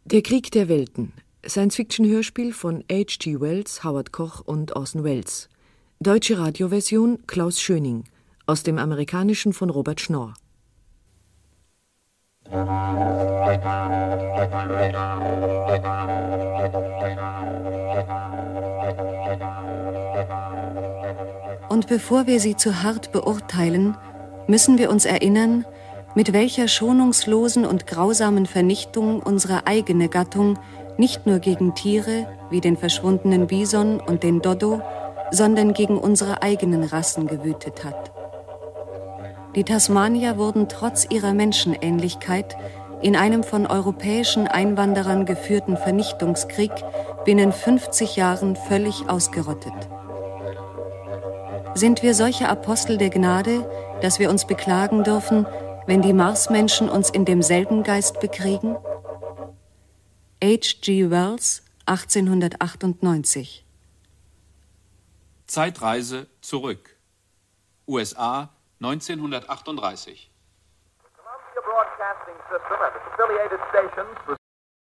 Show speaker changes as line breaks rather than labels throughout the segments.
Der Krieg der Welten. Science-Fiction-Hörspiel von H.G. Wells, Howard Koch und Orson Welles. Deutsche Radioversion Klaus Schöning. Aus dem Amerikanischen von Robert Schnorr.
Und bevor wir sie zu hart beurteilen, müssen wir uns erinnern, mit welcher schonungslosen und grausamen Vernichtung unsere eigene Gattung nicht nur gegen Tiere wie den verschwundenen Bison und den Dodo, sondern gegen unsere eigenen Rassen gewütet hat. Die Tasmanier wurden trotz ihrer Menschenähnlichkeit in einem von europäischen Einwanderern geführten Vernichtungskrieg binnen 50 Jahren völlig ausgerottet. Sind wir solche Apostel der Gnade, dass wir uns beklagen dürfen, wenn die Marsmenschen uns in demselben Geist bekriegen? H.G. Wells, 1898.
Zeitreise zurück. USA 1938.
Columbia Broadcasting System and its affiliated stations.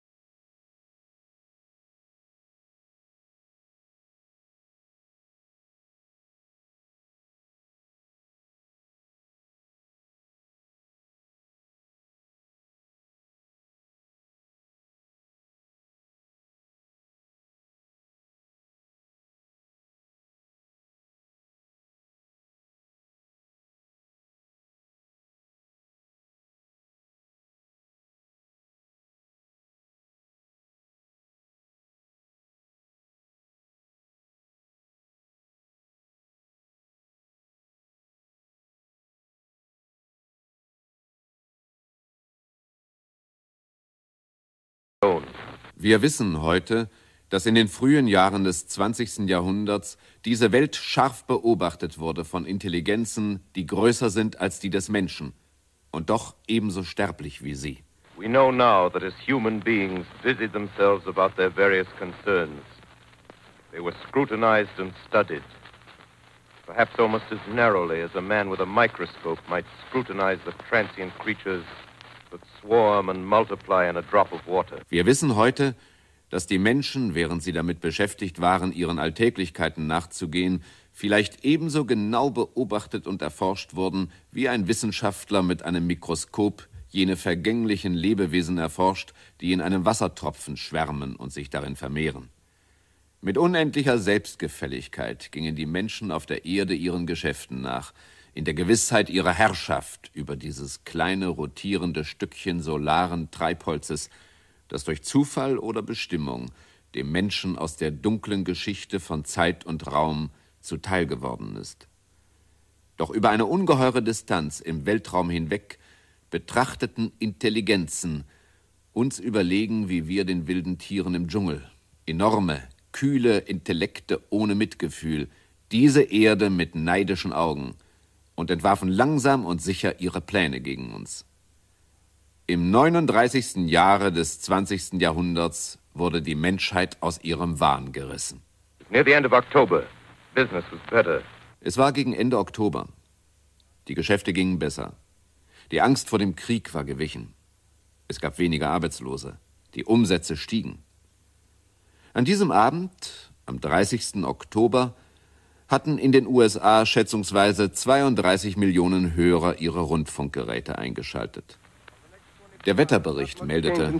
Wir wissen heute, dass in den frühen Jahren des 20. Jahrhunderts diese Welt scharf beobachtet wurde von Intelligenzen, die größer sind als die des Menschen und doch ebenso sterblich wie sie.
We know now that as human beings busied themselves about their various concerns, they were scrutinized and studied, perhaps almost as narrowly as a man with a microscope might scrutinize the transient creatures that swarm and multiply in a drop of water.
Wir wissen heute, dass die Menschen, während sie damit beschäftigt waren, ihren Alltäglichkeiten nachzugehen, vielleicht ebenso genau beobachtet und erforscht wurden, wie ein Wissenschaftler mit einem Mikroskop jene vergänglichen Lebewesen erforscht, die in einem Wassertropfen schwärmen und sich darin vermehren. Mit unendlicher Selbstgefälligkeit gingen die Menschen auf der Erde ihren Geschäften nach, in der Gewissheit ihrer Herrschaft über dieses kleine rotierende Stückchen solaren Treibholzes, das durch Zufall oder Bestimmung dem Menschen aus der dunklen Geschichte von Zeit und Raum zuteil geworden ist. Doch über eine ungeheure Distanz im Weltraum hinweg betrachteten Intelligenzen uns überlegen wie wir den wilden Tieren im Dschungel. Enorme, kühle Intellekte ohne Mitgefühl, diese Erde mit neidischen Augen und entwarfen langsam und sicher ihre Pläne gegen uns. Im 39. Jahre des 20. Jahrhunderts wurde die Menschheit aus ihrem Wahn gerissen.
Near the end of October, business was better.
Es war gegen Ende Oktober. Die Geschäfte gingen besser. Die Angst vor dem Krieg war gewichen. Es gab weniger Arbeitslose. Die Umsätze stiegen. An diesem Abend, am 30. Oktober, hatten in den USA schätzungsweise 32 Millionen Hörer ihre Rundfunkgeräte eingeschaltet. Der Wetterbericht meldete: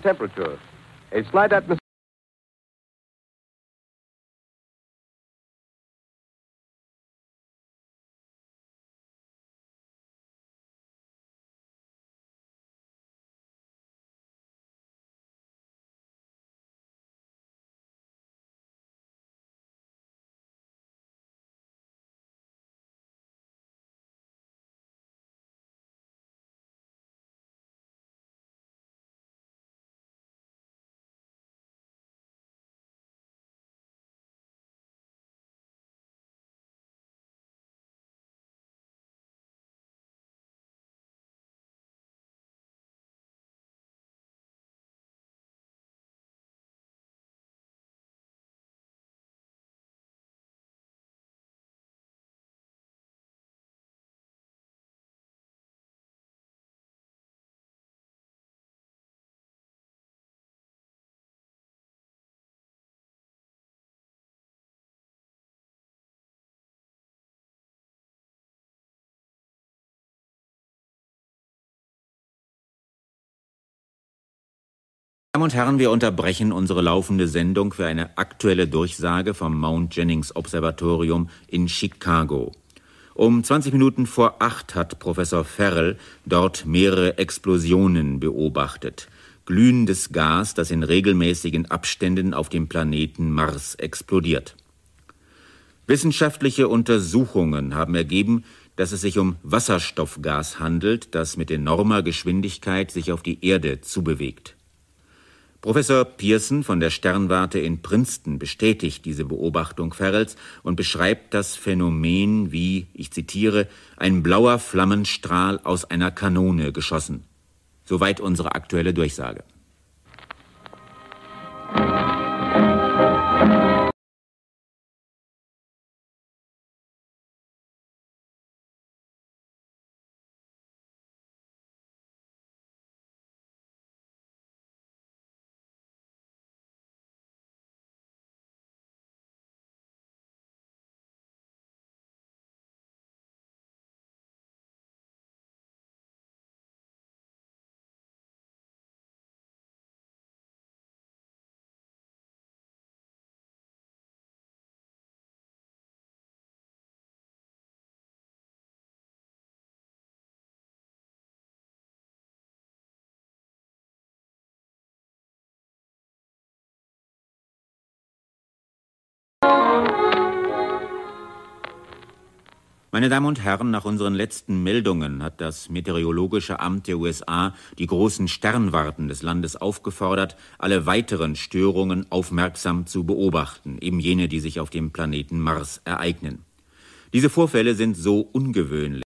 Meine Damen und Herren, wir unterbrechen unsere laufende Sendung für eine aktuelle Durchsage vom Mount Jennings Observatorium in Chicago. Um 20 Minuten vor 8 hat Professor Farrell dort mehrere Explosionen beobachtet. Glühendes Gas, das in regelmäßigen Abständen auf dem Planeten Mars explodiert. Wissenschaftliche Untersuchungen haben ergeben, dass es sich um Wasserstoffgas handelt, das mit enormer Geschwindigkeit sich auf die Erde zubewegt. Professor Pearson von der Sternwarte in Princeton bestätigt diese Beobachtung Farrells und beschreibt das Phänomen wie, ich zitiere, ein blauer Flammenstrahl aus einer Kanone geschossen. Soweit unsere aktuelle Durchsage. Meine Damen und Herren, nach unseren letzten Meldungen hat das Meteorologische Amt der USA die großen Sternwarten des Landes aufgefordert, alle weiteren Störungen aufmerksam zu beobachten, eben jene, die sich auf dem Planeten Mars ereignen. Diese Vorfälle sind so ungewöhnlich.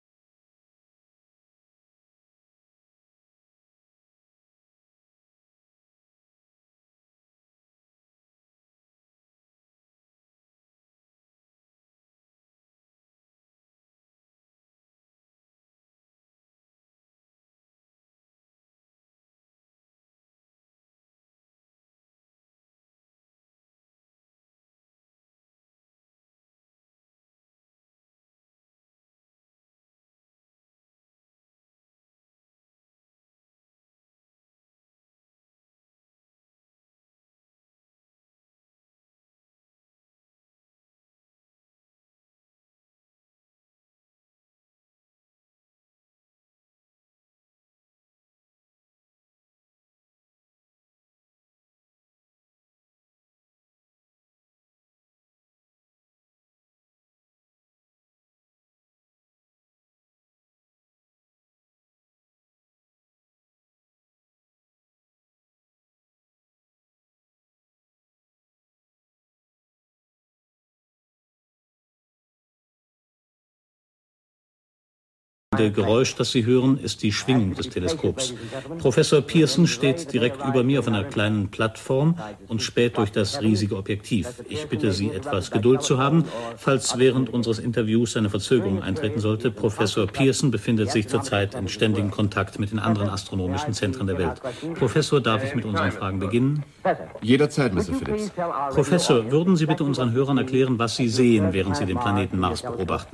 Das Geräusch, das Sie hören, ist die Schwingung des Teleskops. Professor Pearson steht direkt über mir auf einer kleinen Plattform und späht durch das riesige Objektiv. Ich bitte Sie, etwas Geduld zu haben, falls während unseres Interviews eine Verzögerung eintreten sollte. Professor Pearson befindet sich zurzeit in ständigem Kontakt mit den anderen astronomischen Zentren der Welt. Professor, darf ich mit unseren Fragen beginnen?
Jederzeit, Mr. Phillips.
Professor, würden Sie bitte unseren Hörern erklären, was Sie sehen, während Sie den Planeten Mars beobachten?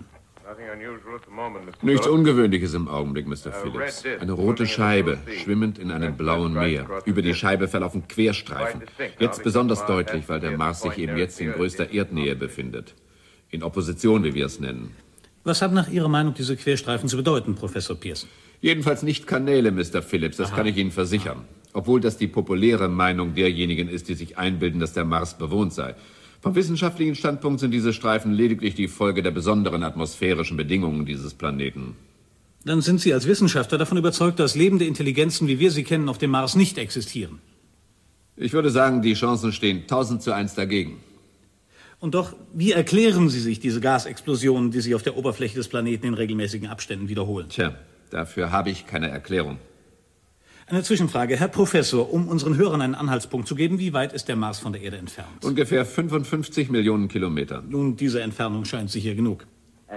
Nichts Ungewöhnliches im Augenblick, Mr. Phillips. Eine rote Scheibe, schwimmend in einem blauen Meer. Über die Scheibe verlaufen Querstreifen. Jetzt besonders deutlich, weil der Mars sich eben jetzt in größter Erdnähe befindet. In Opposition, wie wir es nennen.
Was haben nach Ihrer Meinung diese Querstreifen zu bedeuten, Professor Pearson?
Jedenfalls nicht Kanäle, Mr. Phillips, das kann ich Ihnen versichern. Obwohl das die populäre Meinung derjenigen ist, die sich einbilden, dass der Mars bewohnt sei. Vom wissenschaftlichen Standpunkt sind diese Streifen lediglich die Folge der besonderen atmosphärischen Bedingungen dieses Planeten.
Dann sind Sie als Wissenschaftler davon überzeugt, dass lebende Intelligenzen, wie wir sie kennen, auf dem Mars nicht existieren?
Ich würde sagen, die Chancen stehen 1000:1 dagegen.
Und doch, wie erklären Sie sich diese Gasexplosionen, die sich auf der Oberfläche des Planeten in regelmäßigen Abständen wiederholen?
Tja, dafür habe ich keine Erklärung.
Eine Zwischenfrage. Herr Professor, um unseren Hörern einen Anhaltspunkt zu geben, wie weit ist der Mars von der Erde entfernt?
Ungefähr 55 Millionen Kilometer.
Nun, diese Entfernung scheint sicher genug.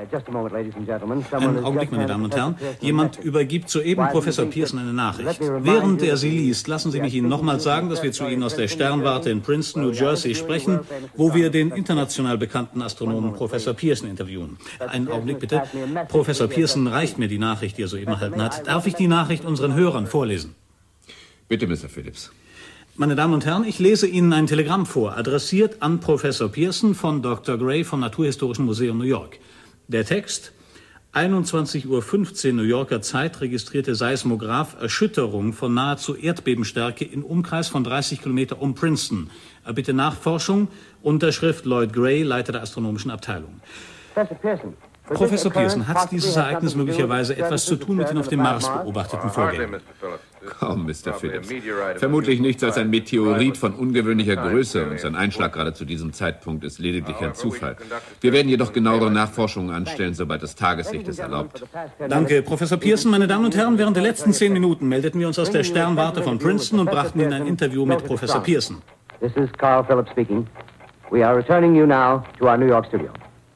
Einen
Augenblick, meine Damen und Herren. Jemand übergibt soeben Professor Pearson eine Nachricht. Während er sie liest, lassen Sie mich Ihnen nochmals sagen, dass wir zu Ihnen aus der Sternwarte in Princeton, New Jersey sprechen, wo wir den international bekannten Astronomen Professor Pearson interviewen. Einen Augenblick bitte. Professor Pearson reicht mir die Nachricht, die er soeben erhalten hat. Darf ich die Nachricht unseren Hörern vorlesen?
Bitte, Mr. Phillips.
Meine Damen und Herren, ich lese Ihnen ein Telegramm vor, adressiert an Professor Pearson von Dr. Gray vom Naturhistorischen Museum New York. Der Text: 21:15 Uhr New Yorker Zeit registrierte Seismograph Erschütterung von nahezu Erdbebenstärke in Umkreis von 30 Kilometer um Princeton. Bitte Nachforschung. Unterschrift Lloyd Gray, Leiter der astronomischen Abteilung. Professor Pearson, hat dieses Ereignis möglicherweise etwas zu tun mit den auf dem Mars beobachteten Vorgängen?
Kaum, Mr. Phillips. Vermutlich nichts als ein Meteorit von ungewöhnlicher Größe und sein Einschlag gerade zu diesem Zeitpunkt ist lediglich ein Zufall. Wir werden jedoch genauere Nachforschungen anstellen, sobald das Tageslicht es erlaubt.
Danke, Professor Pearson. Meine Damen und Herren, während der letzten 10 Minuten meldeten wir uns aus der Sternwarte von Princeton und brachten Ihnen ein Interview mit Professor Pearson.
This is Carl Phillips speaking. We are returning you now to our New York studio.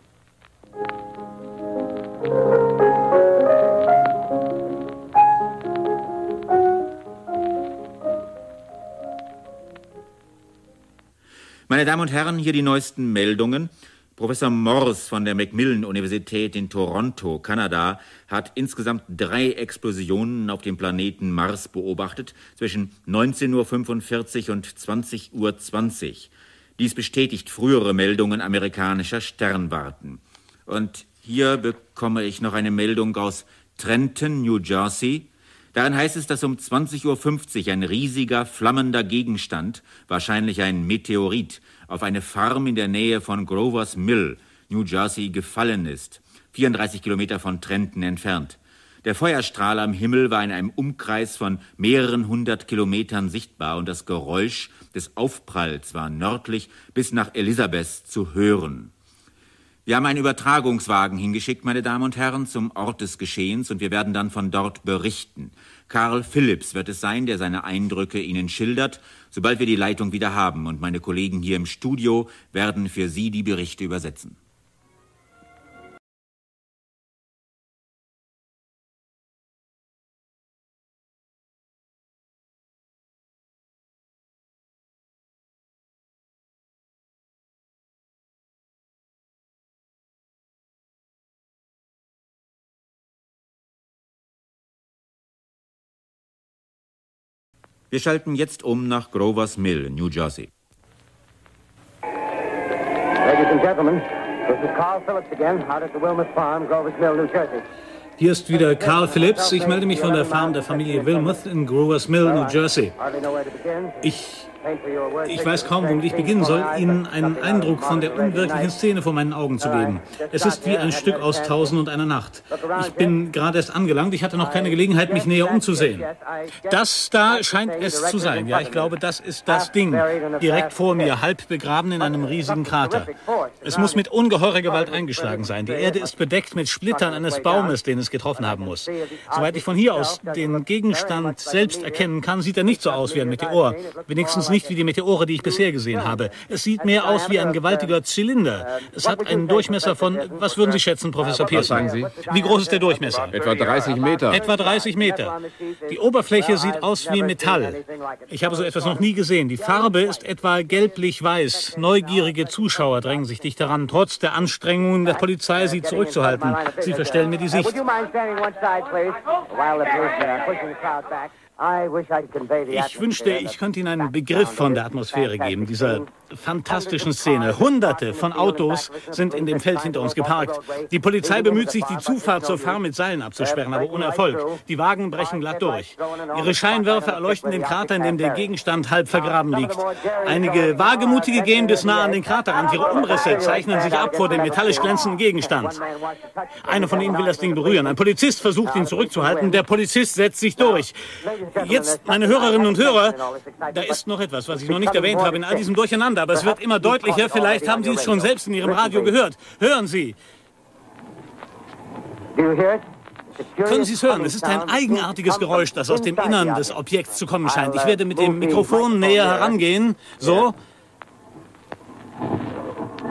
Meine Damen und Herren, hier die neuesten Meldungen. Professor Morse von der Macmillan-Universität in Toronto, Kanada, hat insgesamt 3 Explosionen auf dem Planeten Mars beobachtet, zwischen 19:45 Uhr und 20:20 Uhr. Dies bestätigt frühere Meldungen amerikanischer Sternwarten. Und hier bekomme ich noch eine Meldung aus Trenton, New Jersey. Darin heißt es, dass um 20:50 Uhr ein riesiger, flammender Gegenstand, wahrscheinlich ein Meteorit, auf eine Farm in der Nähe von Grovers Mill, New Jersey, gefallen ist, 34 Kilometer von Trenton entfernt. Der Feuerstrahl am Himmel war in einem Umkreis von mehreren 100 Kilometern sichtbar und das Geräusch des Aufpralls war nördlich bis nach Elizabeth zu hören. Wir haben einen Übertragungswagen hingeschickt, meine Damen und Herren, zum Ort des Geschehens und wir werden dann von dort berichten. Carl Phillips wird es sein, der seine Eindrücke Ihnen schildert, sobald wir die Leitung wieder haben. Und meine Kollegen hier im Studio werden für Sie die Berichte übersetzen. Wir schalten jetzt um nach Grovers Mill, New Jersey.
Ladies and gentlemen, this is Carl Phillips again, out at the Wilmot Farm, Grovers Mill, New Jersey.
Hier ist wieder Carl Phillips. Ich melde mich von der Farm der Familie Wilmoth in Grovers Mill, New Jersey. Ich weiß kaum, womit ich beginnen soll, Ihnen einen Eindruck von der unwirklichen Szene vor meinen Augen zu geben. Es ist wie ein Stück aus 1001 Nacht. Ich bin gerade erst angelangt, ich hatte noch keine Gelegenheit, mich näher umzusehen. Das da scheint es zu sein. Ja, ich glaube, das ist das Ding. Direkt vor mir, halb begraben in einem riesigen Krater. Es muss mit ungeheurer Gewalt eingeschlagen sein. Die Erde ist bedeckt mit Splittern eines Baumes, den es getroffen haben muss. Soweit ich von hier aus den Gegenstand selbst erkennen kann, sieht er nicht so aus wie ein Meteor. Wenigstens nicht wie die Meteore, die ich bisher gesehen habe. Es sieht mehr aus wie ein gewaltiger Zylinder. Es hat einen Durchmesser von, was würden Sie schätzen, Professor Pearson?
Was sagen Sie?
Wie groß ist der Durchmesser?
Etwa 30 Meter.
Etwa 30 Meter. Die Oberfläche sieht aus wie Metall. Ich habe so etwas noch nie gesehen. Die Farbe ist etwa gelblich-weiß. Neugierige Zuschauer drängen sich dicht heran, trotz der Anstrengungen der Polizei, sie zurückzuhalten. Sie verstellen mir die Sicht. Ich wünschte, ich könnte Ihnen einen Begriff von der Atmosphäre geben, dieser fantastischen Szene. Hunderte von Autos sind in dem Feld hinter uns geparkt. Die Polizei bemüht sich, die Zufahrt zur Farm mit Seilen abzusperren, aber ohne Erfolg. Die Wagen brechen glatt durch. Ihre Scheinwerfer erleuchten den Krater, in dem der Gegenstand halb vergraben liegt. Einige Wagemutige gehen bis nah an den Kraterrand. Ihre Umrisse zeichnen sich ab vor dem metallisch glänzenden Gegenstand. Einer von ihnen will das Ding berühren. Ein Polizist versucht, ihn zurückzuhalten. Der Polizist setzt sich durch. Jetzt, meine Hörerinnen und Hörer, da ist noch etwas, was ich noch nicht erwähnt habe in all diesem Durcheinander, aber es wird immer deutlicher. Vielleicht haben Sie es schon selbst in Ihrem Radio gehört. Hören Sie! Können Sie es hören? Es ist ein eigenartiges Geräusch, das aus dem Innern des Objekts zu kommen scheint. Ich werde mit dem Mikrofon näher herangehen. So.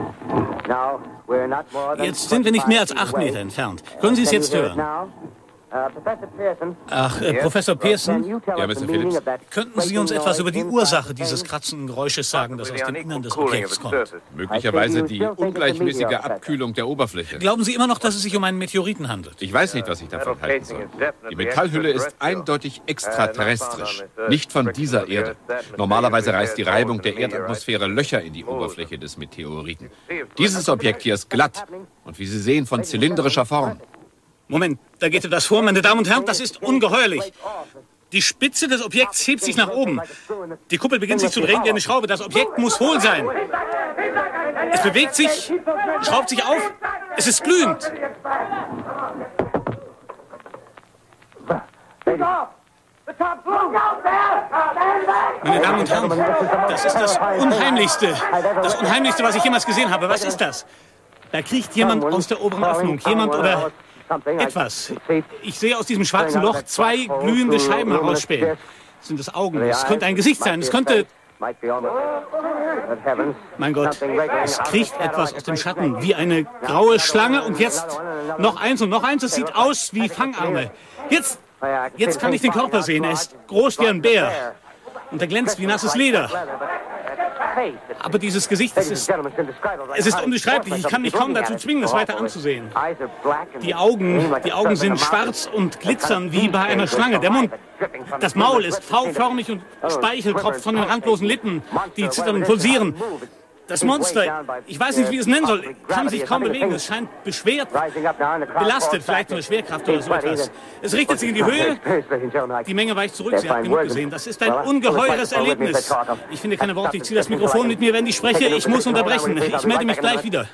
Jetzt sind wir nicht mehr als 8 Meter entfernt. Können Sie es jetzt hören? Ach, Professor Pearson?
Ja, Mr. Phillips.
Könnten Sie uns etwas über die Ursache dieses kratzenden Geräusches sagen, das aus dem Innern des Objekts kommt?
Möglicherweise die ungleichmäßige Abkühlung der Oberfläche.
Glauben Sie immer noch, dass es sich um einen Meteoriten handelt?
Ich weiß nicht, was ich davon halten soll. Die Metallhülle ist eindeutig extraterrestrisch, nicht von dieser Erde. Normalerweise reißt die Reibung der Erdatmosphäre Löcher in die Oberfläche des Meteoriten. Dieses Objekt hier ist glatt und wie Sie sehen, von zylindrischer Form.
Moment, da geht etwas vor, meine Damen und Herren, das ist ungeheuerlich. Die Spitze des Objekts hebt sich nach oben. Die Kuppel beginnt sich zu drehen wie eine Schraube. Das Objekt muss hohl sein. Es bewegt sich, schraubt sich auf. Es ist glühend. Meine Damen und Herren, das ist das Unheimlichste. Das Unheimlichste, was ich jemals gesehen habe. Was ist das? Da kriecht jemand aus der oberen Öffnung. Jemand oder etwas. Ich sehe aus diesem schwarzen Loch 2 glühende Scheiben herausspähen. Sind das Augen? Es könnte ein Gesicht sein. Es könnte... Mein Gott, es kriecht etwas aus dem Schatten, wie eine graue Schlange. Und jetzt noch eins und noch eins. Es sieht aus wie Fangarme. Jetzt kann ich den Körper sehen. Er ist groß wie ein Bär. Und er glänzt wie nasses Leder. Aber dieses Gesicht, es ist unbeschreiblich. Ich kann mich kaum dazu zwingen, es weiter anzusehen. Die Augen sind schwarz und glitzern wie bei einer Schlange. Der Mund, das Maul ist V-förmig und Speichel tropft von den randlosen Lippen, die zittern und pulsieren. Das Monster, ich weiß nicht, wie es nennen soll, kann sich kaum bewegen. Es scheint beschwert, belastet, vielleicht von der Schwerkraft oder so etwas. Es richtet sich in die Höhe, die Menge weicht zurück, sie hat genug gesehen. Das ist ein ungeheures Erlebnis. Ich finde keine Worte, ich ziehe das Mikrofon mit mir, wenn ich spreche. Ich muss unterbrechen. Ich melde mich gleich wieder.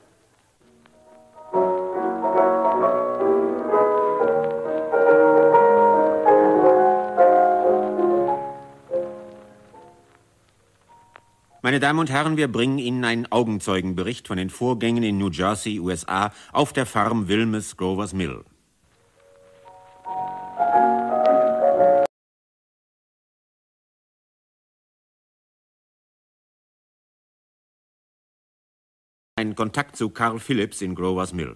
Meine Damen und Herren, wir bringen Ihnen einen Augenzeugenbericht von den Vorgängen in New Jersey, USA, auf der Farm Wilmes Grovers Mill. Ein Kontakt zu Carl Phillips in Grovers Mill.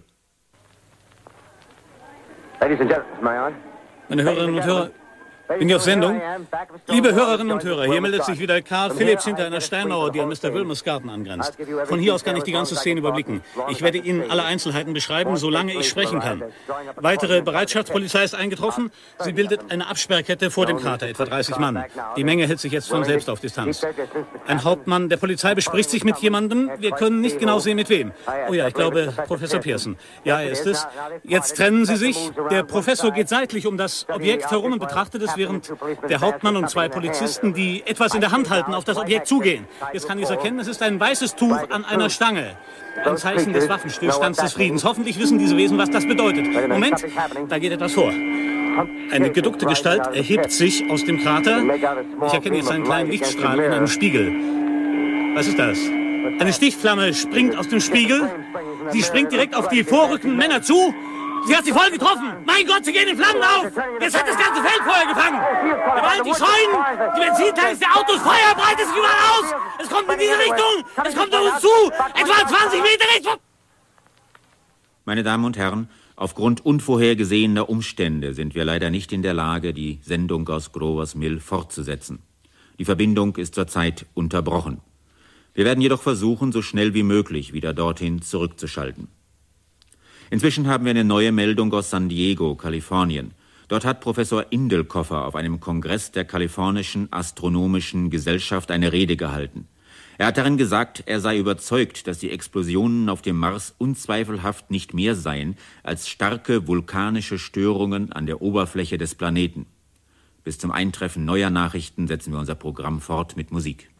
Meine Hörerinnen und Hörer, bin ich auf Sendung? Liebe Hörerinnen und Hörer, hier meldet sich wieder Carl Phillips hinter einer Steinmauer, die an Mr. Wilmes Garten angrenzt. Von hier aus kann ich die ganze Szene überblicken. Ich werde Ihnen alle Einzelheiten beschreiben, solange ich sprechen kann. Weitere Bereitschaftspolizei ist eingetroffen. Sie bildet eine Absperrkette vor dem Krater, etwa 30 Mann. Die Menge hält sich jetzt von selbst auf Distanz. Ein Hauptmann der Polizei bespricht sich mit jemandem. Wir können nicht genau sehen, mit wem. Oh ja, ich glaube, Professor Pearson. Ja, er ist es. Jetzt trennen sie sich. Der Professor geht seitlich um das Objekt herum und betrachtet es, während der Hauptmann und 2 Polizisten, die etwas in der Hand halten, auf das Objekt zugehen. Jetzt kann ich es erkennen, es ist ein weißes Tuch an einer Stange. Ein Zeichen des Waffenstillstands des Friedens. Hoffentlich wissen diese Wesen, was das bedeutet. Moment, da geht etwas vor. Eine geduckte Gestalt erhebt sich aus dem Krater. Ich erkenne jetzt einen kleinen Lichtstrahl in einem Spiegel. Was ist das? Eine Stichflamme springt aus dem Spiegel. Sie springt direkt auf die vorrückenden Männer zu. Sie hat sie voll getroffen. Mein Gott, sie gehen in Flammen auf. Jetzt hat das ganze Feld Feuer gefangen. Der Wald, die Scheunen, die Benzintanks der Autos, Feuer breitet sich überall aus. Es kommt in diese Richtung. Es kommt auf uns zu. Etwa 20 Meter rechts.
Meine Damen und Herren, aufgrund unvorhergesehener Umstände sind wir leider nicht in der Lage, die Sendung aus Grovers Mill fortzusetzen. Die Verbindung ist zurzeit unterbrochen. Wir werden jedoch versuchen, so schnell wie möglich wieder dorthin zurückzuschalten. Inzwischen haben wir eine neue Meldung aus San Diego, Kalifornien. Dort hat Professor Indelkoffer auf einem Kongress der Kalifornischen Astronomischen Gesellschaft eine Rede gehalten. Er hat darin gesagt, er sei überzeugt, dass die Explosionen auf dem Mars unzweifelhaft nicht mehr seien als starke vulkanische Störungen an der Oberfläche des Planeten. Bis zum Eintreffen neuer Nachrichten setzen wir unser Programm fort mit Musik.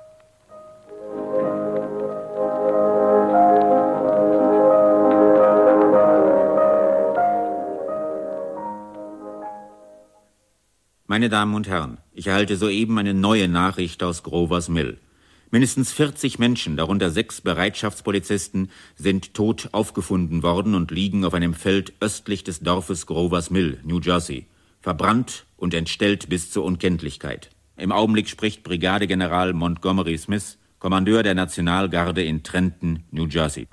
Meine Damen und Herren, ich erhalte soeben eine neue Nachricht aus Grovers Mill. Mindestens 40 Menschen, darunter 6 Bereitschaftspolizisten, sind tot aufgefunden worden und liegen auf einem Feld östlich des Dorfes Grovers Mill, New Jersey, verbrannt und entstellt bis zur Unkenntlichkeit. Im Augenblick spricht Brigadegeneral Montgomery Smith, Kommandeur der Nationalgarde in Trenton, New Jersey.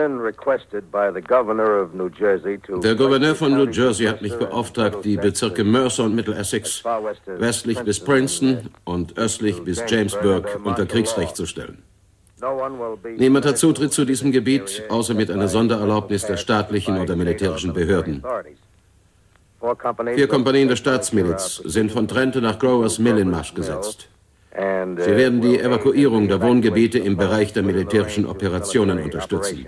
Der Gouverneur von New Jersey hat mich beauftragt, die Bezirke Mercer und Mittelessex westlich bis Princeton und östlich bis Jamesburg unter Kriegsrecht zu stellen. Niemand hat Zutritt zu diesem Gebiet, außer mit einer Sondererlaubnis der staatlichen oder militärischen Behörden. 4 Kompanien der Staatsmiliz sind von Trenton nach Growers Mill in Marsch gesetzt. Sie werden die Evakuierung der Wohngebiete im Bereich der militärischen Operationen unterstützen.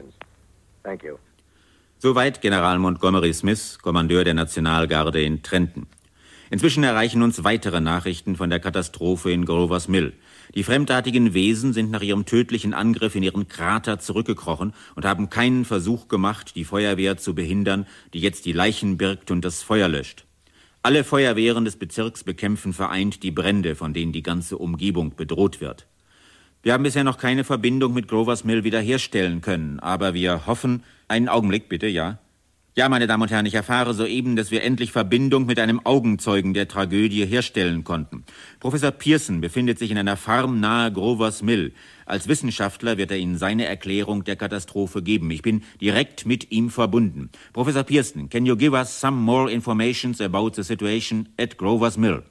Soweit General Montgomery Smith, Kommandeur der Nationalgarde in Trenton. Inzwischen erreichen uns weitere Nachrichten von der Katastrophe in Growers Mill. Die fremdartigen Wesen sind nach ihrem tödlichen Angriff in ihren Krater zurückgekrochen und haben keinen Versuch gemacht, die Feuerwehr zu behindern, die jetzt die Leichen birgt und das Feuer löscht. Alle Feuerwehren des Bezirks bekämpfen vereint die Brände, von denen die ganze Umgebung bedroht wird. Wir haben bisher noch keine Verbindung mit Growers Mill wiederherstellen können, aber wir hoffen... Einen Augenblick, bitte, ja? Ja, meine Damen und Herren, ich erfahre soeben, dass wir endlich Verbindung mit einem Augenzeugen der Tragödie herstellen konnten. Professor Pearson befindet sich in einer Farm nahe Growers Mill. Als Wissenschaftler wird er Ihnen seine Erklärung der Katastrophe geben. Ich bin direkt mit ihm verbunden. Professor Pearson, can you give us some more information about the situation at Growers Mill?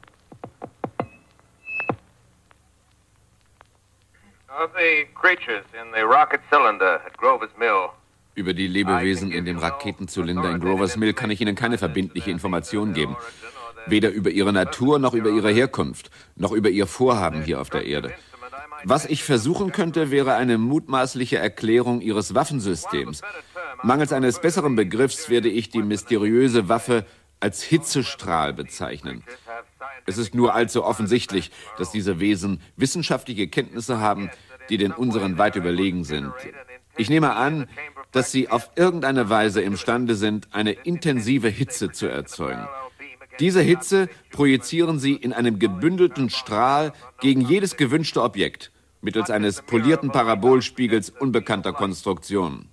Of the creatures in the rocket cylinder at Growers Mill.
Über die Lebewesen in dem Raketenzylinder in Growers Mill kann ich Ihnen keine verbindliche Information geben. Weder über ihre Natur, noch über ihre Herkunft, noch über ihr Vorhaben hier auf der Erde. Was ich versuchen könnte, wäre eine mutmaßliche Erklärung ihres Waffensystems. Mangels eines besseren Begriffs werde ich die mysteriöse Waffe als Hitzestrahl bezeichnen. Es ist nur allzu offensichtlich, dass diese Wesen wissenschaftliche Kenntnisse haben, die den unseren weit überlegen sind. Ich nehme an, dass sie auf irgendeine Weise imstande sind, eine intensive Hitze zu erzeugen. Diese Hitze projizieren sie in einem gebündelten Strahl gegen jedes gewünschte Objekt, mittels eines polierten Parabolspiegels unbekannter Konstruktion.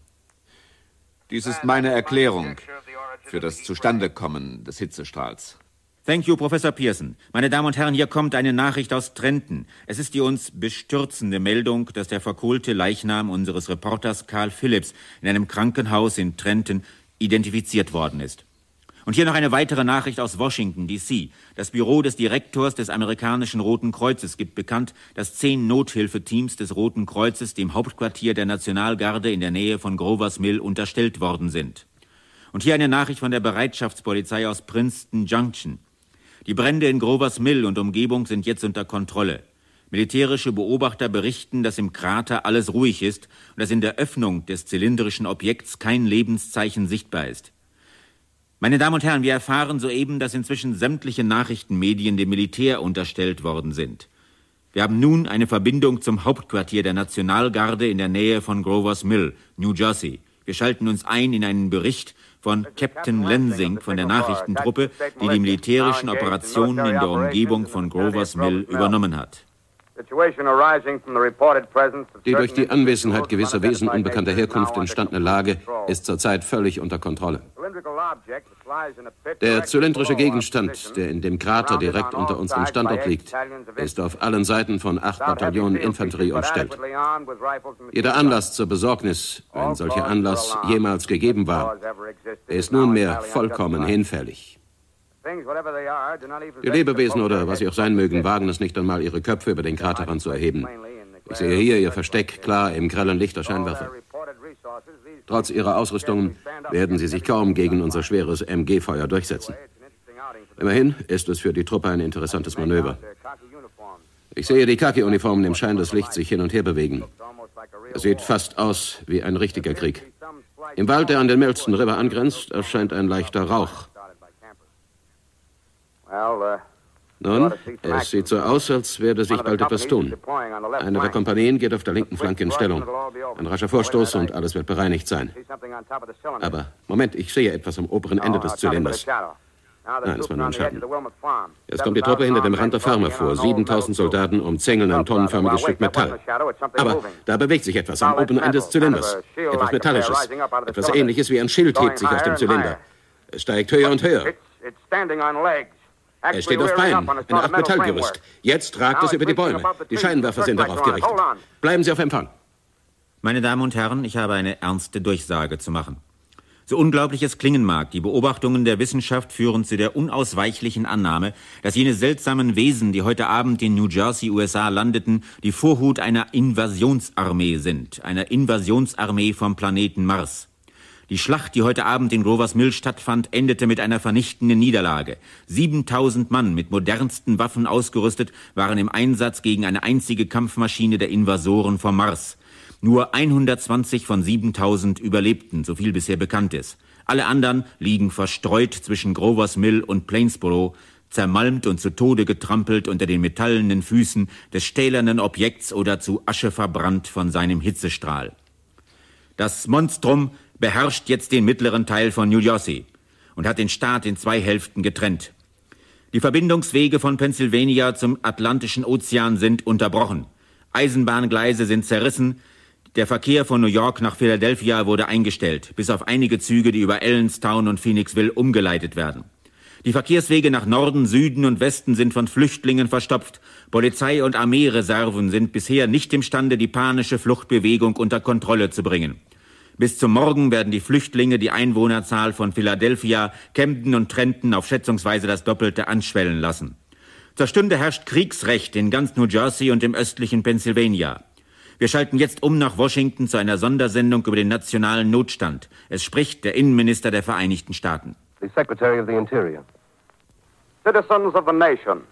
Dies ist meine Erklärung für das Zustandekommen des Hitzestrahls.
Thank you, Professor Pearson. Meine Damen und Herren, hier kommt eine Nachricht aus Trenton. Es ist die uns bestürzende Meldung, dass der verkohlte Leichnam unseres Reporters Carl Phillips in einem Krankenhaus in Trenton identifiziert worden ist. Und hier noch eine weitere Nachricht aus Washington, D.C. Das Büro des Direktors des amerikanischen Roten Kreuzes gibt bekannt, dass 10 Nothilfeteams des Roten Kreuzes dem Hauptquartier der Nationalgarde in der Nähe von Growers Mill unterstellt worden sind. Und hier eine Nachricht von der Bereitschaftspolizei aus Princeton Junction. Die Brände in Growers Mill und Umgebung sind jetzt unter Kontrolle. Militärische Beobachter berichten, dass im Krater alles ruhig ist und dass in der Öffnung des zylindrischen Objekts kein Lebenszeichen sichtbar ist. Meine Damen und Herren, wir erfahren soeben, dass inzwischen sämtliche Nachrichtenmedien dem Militär unterstellt worden sind. Wir haben nun eine Verbindung zum Hauptquartier der Nationalgarde in der Nähe von Growers Mill, New Jersey. Wir schalten uns ein in einen Bericht von Captain Lensing von der Nachrichtentruppe, die die militärischen Operationen in der Umgebung von Growers Mill übernommen hat.
Die durch die Anwesenheit gewisser Wesen unbekannter Herkunft entstandene Lage ist zurzeit völlig unter Kontrolle. Der zylindrische Gegenstand, der in dem Krater direkt unter unserem Standort liegt, ist auf allen Seiten von 8 Bataillonen Infanterie umstellt. Jeder Anlass zur Besorgnis, wenn solcher Anlass jemals gegeben war, ist nunmehr vollkommen hinfällig. Die Lebewesen oder was sie auch sein mögen, wagen es nicht einmal, ihre Köpfe über den Kraterrand zu erheben. Ich sehe hier ihr Versteck klar im grellen Licht der Scheinwerfer. Trotz ihrer Ausrüstung werden sie sich kaum gegen unser schweres MG-Feuer durchsetzen. Immerhin ist es für die Truppe ein interessantes Manöver. Ich sehe die Khaki-Uniformen im Schein des Lichts sich hin und her bewegen. Es sieht fast aus wie ein richtiger Krieg. Im Wald, der an den Milston River angrenzt, erscheint ein leichter Rauch. Nun, es sieht so aus, als werde sich bald etwas tun. Eine der Kompanien geht auf der linken Flanke in Stellung. Ein rascher Vorstoß und alles wird bereinigt sein. Aber, Moment, ich sehe etwas am oberen Ende des Zylinders. Nein, es war nur ein Schatten. Jetzt kommt die Truppe hinter dem Rand der Farm hervor. 7000 Soldaten umzingeln ein tonnenförmiges Stück Metall. Aber da bewegt sich etwas am oberen Ende des Zylinders. Etwas Metallisches. Etwas Ähnliches wie ein Schild hebt sich aus dem Zylinder. Es steigt höher und höher. Es steht auf Beinen, eine Art Metallgerüst. Jetzt ragt es über die Bäume. Die Scheinwerfer sind darauf gerichtet. Bleiben Sie auf Empfang.
Meine Damen und Herren, ich habe eine ernste Durchsage zu machen. So unglaublich es klingen mag, die Beobachtungen der Wissenschaft führen zu der unausweichlichen Annahme, dass jene seltsamen Wesen, die heute Abend in New Jersey, USA landeten, die Vorhut einer Invasionsarmee sind, einer Invasionsarmee vom Planeten Mars. Die Schlacht, die heute Abend in Grovers Mill stattfand, endete mit einer vernichtenden Niederlage. 7000 Mann mit modernsten Waffen ausgerüstet waren im Einsatz gegen eine einzige Kampfmaschine der Invasoren vom Mars. Nur 120 von 7000 überlebten, so viel bisher bekannt ist. Alle anderen liegen verstreut zwischen Grovers Mill und Plainsboro, zermalmt und zu Tode getrampelt unter den metallenen Füßen des stählernen Objekts oder zu Asche verbrannt von seinem Hitzestrahl. Das Monstrum beherrscht jetzt den mittleren Teil von New Jersey und hat den Staat in 2 Hälften getrennt. Die Verbindungswege von Pennsylvania zum Atlantischen Ozean sind unterbrochen. Eisenbahngleise sind zerrissen. Der Verkehr von New York nach Philadelphia wurde eingestellt, bis auf einige Züge, die über Allenstown und Phoenixville umgeleitet werden. Die Verkehrswege nach Norden, Süden und Westen sind von Flüchtlingen verstopft. Polizei- und Armeereserven sind bisher nicht imstande, die panische Fluchtbewegung unter Kontrolle zu bringen. Bis zum Morgen werden die Flüchtlinge die Einwohnerzahl von Philadelphia, Camden und Trenton auf schätzungsweise das Doppelte anschwellen lassen. Zur Stunde herrscht Kriegsrecht in ganz New Jersey und im östlichen Pennsylvania. Wir schalten jetzt um nach Washington zu einer Sondersendung über den nationalen Notstand. Es spricht der Innenminister der Vereinigten Staaten.
The Secretary of the Interior. Citizens of the nation,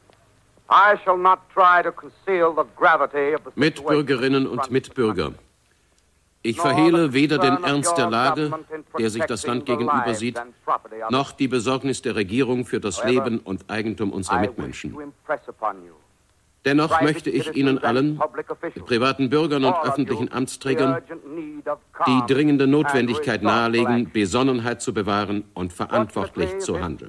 I shall not try to conceal the gravity of the situation.
Mitbürgerinnen und Mitbürger, ich verhehle weder den Ernst der Lage, der sich das Land gegenüber sieht, noch die Besorgnis der Regierung für das Leben und Eigentum unserer Mitmenschen. Dennoch möchte ich Ihnen allen, privaten Bürgern und öffentlichen Amtsträgern, die dringende Notwendigkeit nahelegen, Besonnenheit zu bewahren und verantwortlich zu handeln.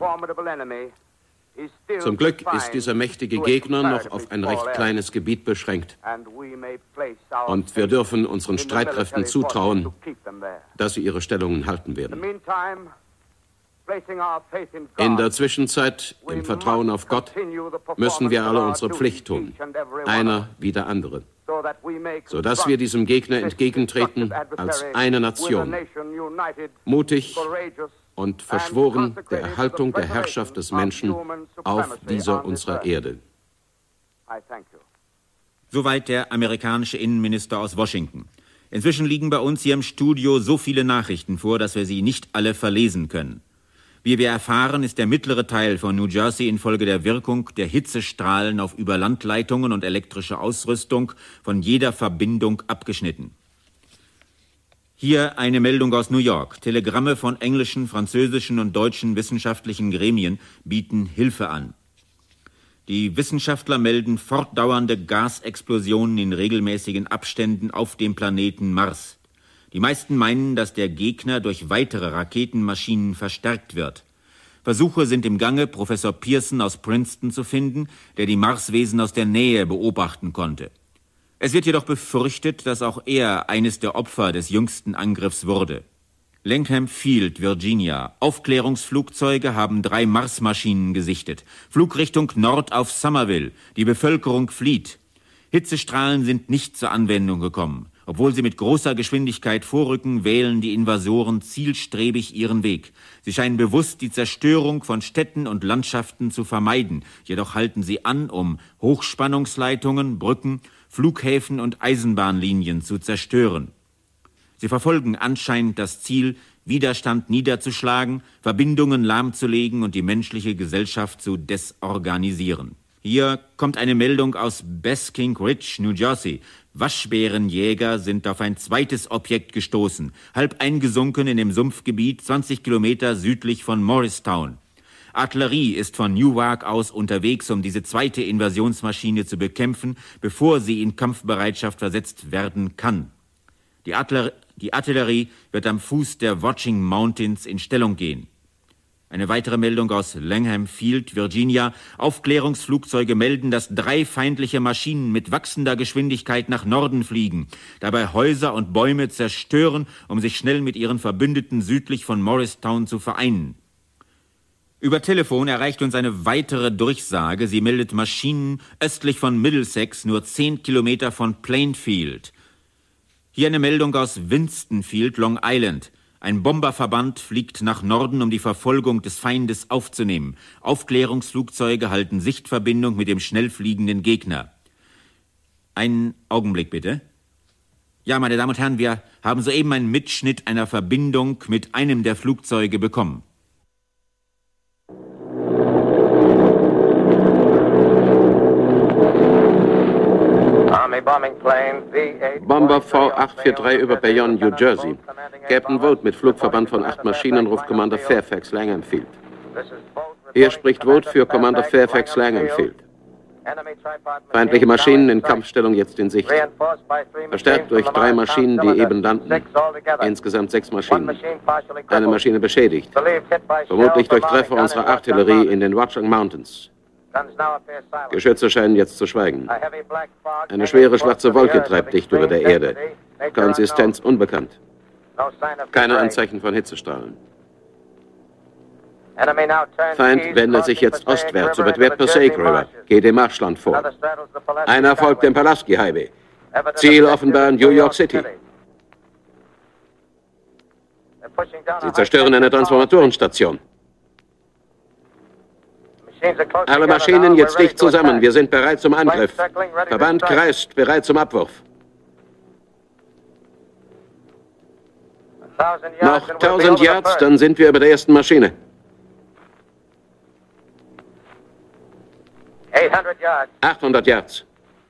Zum Glück ist dieser mächtige Gegner noch auf ein recht kleines Gebiet beschränkt. Und wir dürfen unseren Streitkräften zutrauen, dass sie ihre Stellungen halten werden. In der Zwischenzeit, im Vertrauen auf Gott, müssen wir alle unsere Pflicht tun, einer wie der andere, sodass wir diesem Gegner entgegentreten als eine Nation, mutig und verschworen der Erhaltung der Herrschaft des Menschen auf dieser unserer Erde.
Soweit der amerikanische Innenminister aus Washington. Inzwischen liegen bei uns hier im Studio so viele Nachrichten vor, dass wir sie nicht alle verlesen können. Wie wir erfahren, ist der mittlere Teil von New Jersey infolge der Wirkung der Hitzestrahlen auf Überlandleitungen und elektrische Ausrüstung von jeder Verbindung abgeschnitten. Hier eine Meldung aus New York. Telegramme von englischen, französischen und deutschen wissenschaftlichen Gremien bieten Hilfe an. Die Wissenschaftler melden fortdauernde Gasexplosionen in regelmäßigen Abständen auf dem Planeten Mars. Die meisten meinen, dass der Gegner durch weitere Raketenmaschinen verstärkt wird. Versuche sind im Gange, Professor Pearson aus Princeton zu finden, der die Marswesen aus der Nähe beobachten konnte. Es wird jedoch befürchtet, dass auch er eines der Opfer des jüngsten Angriffs wurde. Langham Field, Virginia. Aufklärungsflugzeuge haben 3 Marsmaschinen gesichtet. Flugrichtung Nord auf Somerville. Die Bevölkerung flieht. Hitzestrahlen sind nicht zur Anwendung gekommen. Obwohl sie mit großer Geschwindigkeit vorrücken, wählen die Invasoren zielstrebig ihren Weg. Sie scheinen bewusst die Zerstörung von Städten und Landschaften zu vermeiden. Jedoch halten sie an, um Hochspannungsleitungen, Brücken, Flughäfen und Eisenbahnlinien zu zerstören. Sie verfolgen anscheinend das Ziel, Widerstand niederzuschlagen, Verbindungen lahmzulegen und die menschliche Gesellschaft zu desorganisieren. Hier kommt eine Meldung aus Basking Ridge, New Jersey. Waschbärenjäger sind auf ein zweites Objekt gestoßen, halb eingesunken in dem Sumpfgebiet 20 Kilometer südlich von Morristown. Artillerie ist von Newark aus unterwegs, um diese zweite Invasionsmaschine zu bekämpfen, bevor sie in Kampfbereitschaft versetzt werden kann. Die Artillerie wird am Fuß der Watching Mountains in Stellung gehen. Eine weitere Meldung aus Langham Field, Virginia. Aufklärungsflugzeuge melden, dass 3 feindliche Maschinen mit wachsender Geschwindigkeit nach Norden fliegen, dabei Häuser und Bäume zerstören, um sich schnell mit ihren Verbündeten südlich von Morristown zu vereinen. Über Telefon erreicht uns eine weitere Durchsage. Sie meldet Maschinen östlich von Middlesex, nur 10 Kilometer von Plainfield. Hier eine Meldung aus Winstonfield, Long Island. Ein Bomberverband fliegt nach Norden, um die Verfolgung des Feindes aufzunehmen. Aufklärungsflugzeuge halten Sichtverbindung mit dem schnell fliegenden Gegner. Einen Augenblick bitte. Ja, meine Damen und Herren, wir haben soeben einen Mitschnitt einer Verbindung mit einem der Flugzeuge bekommen.
Bomber V843 über Bayonne, New Jersey. Captain Vogt mit Flugverband von 8 Maschinen ruft Commander Fairfax Langenfield. Hier spricht Vogt für Commander Fairfax Langenfield. Feindliche Maschinen in Kampfstellung jetzt in Sicht. Verstärkt durch 3 Maschinen, die eben landen. Insgesamt 6 Maschinen. Eine Maschine beschädigt. Vermutlich durch Treffer unserer Artillerie in den Watchung Mountains. Geschütze scheinen jetzt zu schweigen. Eine schwere schwarze Wolke treibt dicht über der Erde. Konsistenz unbekannt. Keine Anzeichen von Hitzestrahlen. Feind wendet sich jetzt ostwärts, überquert Passaic River, geht dem Marschland vor. Einer folgt dem Pulaski Highway. Ziel offenbar New York City. Sie zerstören eine Transformatorenstation. Alle Maschinen jetzt dicht zusammen. Wir sind bereit zum Angriff. Verband kreist, bereit zum Abwurf. Noch 1000 Yards, dann sind wir über der ersten Maschine. 800 Yards.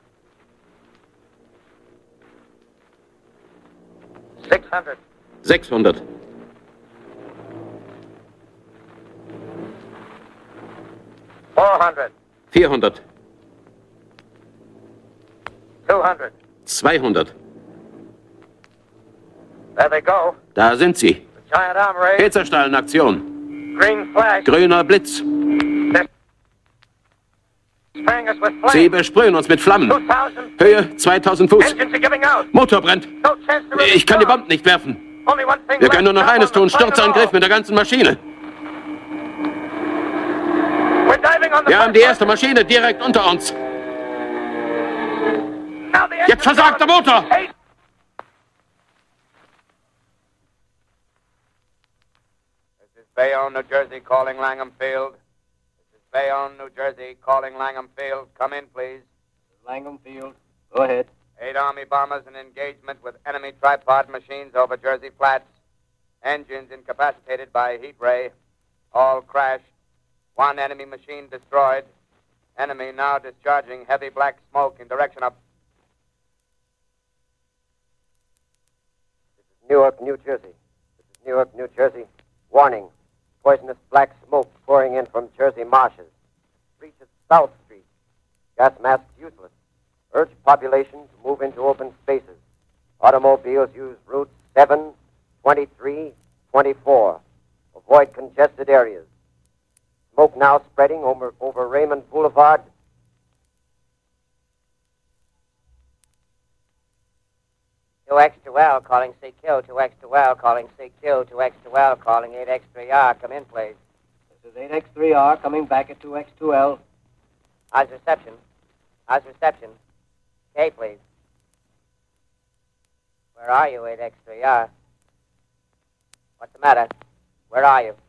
600. 400. 200. Da sind sie. Hitzerstrahlen in Aktion. Grüner Blitz. Sie besprühen uns mit Flammen. Höhe 2000 Fuß. Motor brennt. Ich kann die Bomben nicht werfen. Wir können nur noch eines tun. Sturzangriff mit der ganzen Maschine. Wir haben die erste Maschine direkt unter uns. Jetzt versagt der Motor.
This is Bayonne, New Jersey, calling Langham Field. This is Bayonne, New Jersey, calling Langham Field. Come in, please.
Langham Field. Go ahead.
8 Army bombers in engagement with enemy tripod machines over Jersey Flats. Engines incapacitated by heat ray. All crashed. 1 enemy machine destroyed. Enemy now discharging heavy black smoke in direction of...
This is Newark, New Jersey. This is Newark, New Jersey. Warning. Poisonous black smoke pouring in from Jersey marshes. Reach at South Street. Gas masks useless. Urge population to move into open spaces. Automobiles use routes 7, 23, 24. Avoid congested areas. Smoke now spreading over Raymond Boulevard.
(2X2L calling CQ, 2X2L calling CQ, 2X2L calling 8X3R. Come in, please.
This is 8X3R coming back at 2X2L.
How's reception? How's reception? K, please. Where are you, 8X3R? What's the matter? Where are you?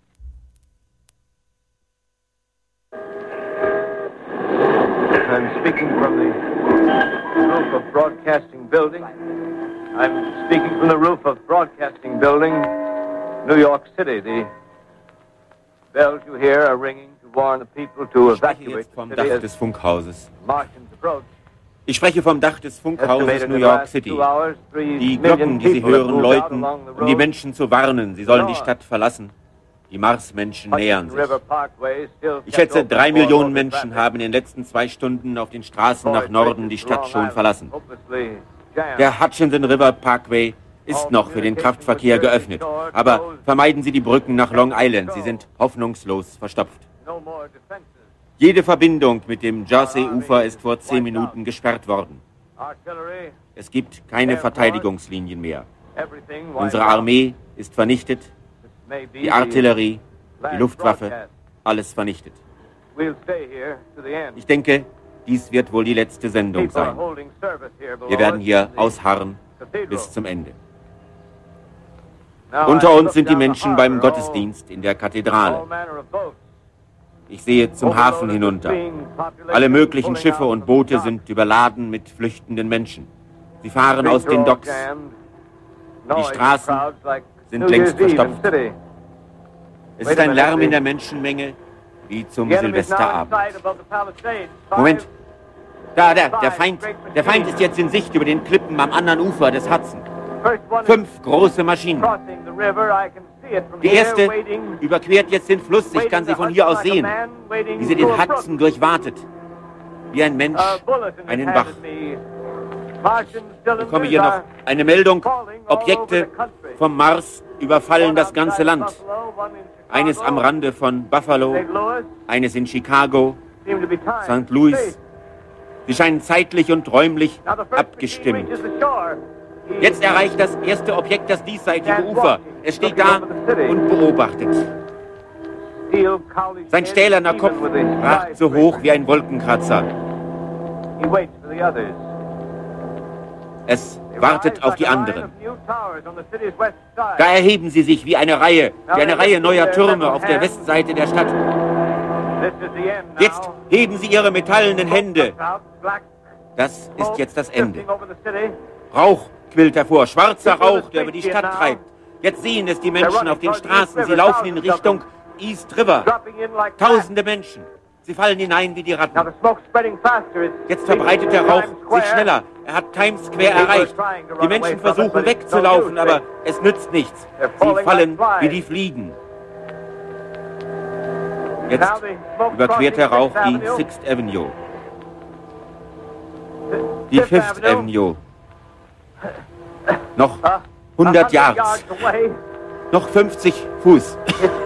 I'm speaking from the roof of Broadcasting Building. I'm speaking from the roof of Broadcasting Building, New York City. The bells you hear are ringing to warn the people to evacuate the
vom
city
Dach
as
des Funkhauses.
Martians approach.
Ich spreche vom Dach des Funkhauses New York City. Die Glocken, die Sie hören, läuten, um die Menschen zu warnen. Sie sollen die Stadt verlassen. Die Marsmenschen nähern sich. Ich schätze, 3 Millionen Menschen haben in den letzten 2 Stunden auf den Straßen nach Norden die Stadt schon verlassen. Der Hutchinson River Parkway ist noch für den Kraftverkehr geöffnet. Aber vermeiden Sie die Brücken nach Long Island. Sie sind hoffnungslos verstopft. Jede Verbindung mit dem Jersey-Ufer ist vor 10 Minuten gesperrt worden. Es gibt keine Verteidigungslinien mehr. Unsere Armee ist vernichtet, die Artillerie, die Luftwaffe, alles vernichtet.
We'll stay here to the end.
Ich denke, dies wird wohl die letzte Sendung sein. Wir werden hier ausharren bis zum Ende. Unter uns sind die Menschen beim Gottesdienst in der Kathedrale. Ich sehe zum Hafen hinunter. Alle möglichen Schiffe und Boote sind überladen mit flüchtenden Menschen. Sie fahren aus den Docks. Die Straßen sind längst verstopft. Es ist ein Lärm in der Menschenmenge, wie zum Silvesterabend. Moment. Da, der Feind ist jetzt in Sicht über den Klippen am anderen Ufer des Hudson. 5 große Maschinen. Die erste überquert jetzt den Fluss. Ich kann sie von hier aus sehen, wie sie den Hudson durchwatet. Wie ein Mensch einen Bach. Ich bekomme hier noch eine Meldung. Objekte vom Mars überfallen das ganze Land. Eines am Rande von Buffalo, eines in Chicago, St. Louis. Sie scheinen zeitlich und räumlich abgestimmt. Jetzt erreicht das erste Objekt das diesseitige Ufer. Es steht da und beobachtet. Sein stählerner Kopf ragt so hoch wie ein Wolkenkratzer. Es wartet auf die anderen. Da erheben sie sich wie eine Reihe neuer Türme auf der Westseite der Stadt. Jetzt heben sie ihre metallenen Hände. Das ist jetzt das Ende. Rauch quillt hervor, schwarzer Rauch, der über die Stadt treibt. Jetzt sehen es die Menschen auf den Straßen. Sie laufen in Richtung East River. Tausende Menschen. Sie fallen hinein wie die Ratten. Jetzt verbreitet der Rauch sich schneller. Er hat Times Square erreicht. Die Menschen versuchen wegzulaufen, aber es nützt nichts. Sie fallen wie die Fliegen. Jetzt überquert der Rauch die 6th Avenue. Die 5th Avenue. Noch 100 Yards. Noch 50 Fuß.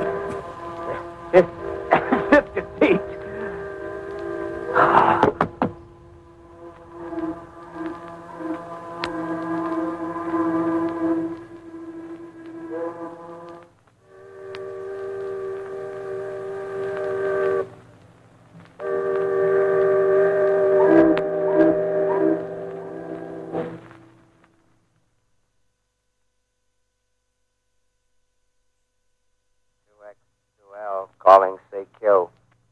Calling CQ.